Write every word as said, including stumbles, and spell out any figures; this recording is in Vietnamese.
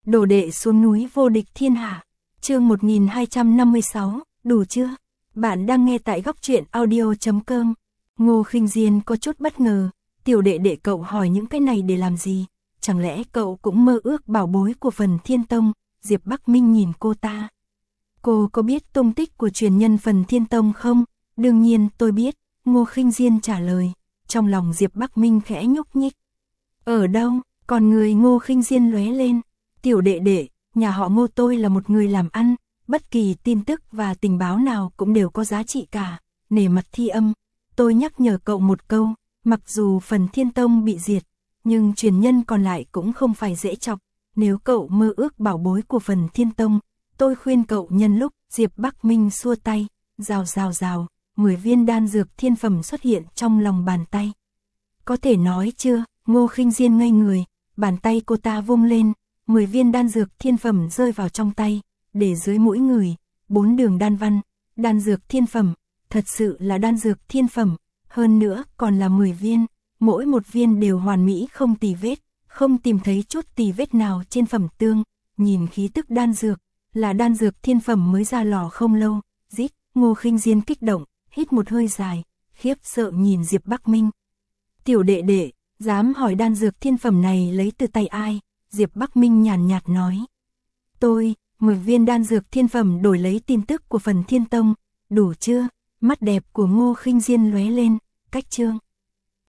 Đồ đệ xuống núi vô địch thiên hạ. Chương một nghìn hai trăm năm mươi sáu, đủ chưa? Bạn đang nghe tại góc truyện audio chấm com. Ngô Khinh Diên có chút bất ngờ, tiểu đệ đệ cậu hỏi những cái này để làm gì? Chẳng lẽ cậu cũng mơ ước bảo bối của Phần Thiên Tông? Diệp Bắc Minh nhìn cô ta. Cô có biết tung tích của truyền nhân Phần Thiên Tông không? Đương nhiên tôi biết, Ngô Khinh Diên trả lời. Trong lòng Diệp Bắc Minh khẽ nhúc nhích. Ở đâu? Còn người Ngô Khinh Diên lóe lên. Tiểu đệ đệ, nhà họ Ngô tôi là một người làm ăn, bất kỳ tin tức và tình báo nào cũng đều có giá trị cả. Nể mặt Thi Âm, tôi nhắc nhở cậu một câu, mặc dù Phần Thiên Tông bị diệt, nhưng truyền nhân còn lại cũng không phải dễ chọc. Nếu cậu mơ ước bảo bối của Phần Thiên Tông, tôi khuyên cậu nhân lúc. Diệp Bắc Minh xua tay, rào rào rào, mười viên đan dược thiên phẩm xuất hiện trong lòng bàn tay. Có thể nói chưa? Ngô Khinh Diên ngây người, bàn tay cô ta vung lên, mười viên đan dược thiên phẩm rơi vào trong tay, để dưới mũi người, bốn đường đan văn, đan dược thiên phẩm, thật sự là đan dược thiên phẩm, hơn nữa còn là mười viên, mỗi một viên đều hoàn mỹ không tì vết, không tìm thấy chút tì vết nào trên phẩm tương, nhìn khí tức đan dược, là đan dược thiên phẩm mới ra lò không lâu. Rít, Ngô Khinh Diên kích động, hít một hơi dài, khiếp sợ nhìn Diệp Bắc Minh. Tiểu đệ đệ, dám hỏi đan dược thiên phẩm này lấy từ tay ai? Diệp Bắc Minh nhàn nhạt nói. Tôi, mười viên đan dược thiên phẩm đổi lấy tin tức của Phần Thiên Tông, đủ chưa? Mắt đẹp của Ngô Khinh Diên lóe lên, cách chương.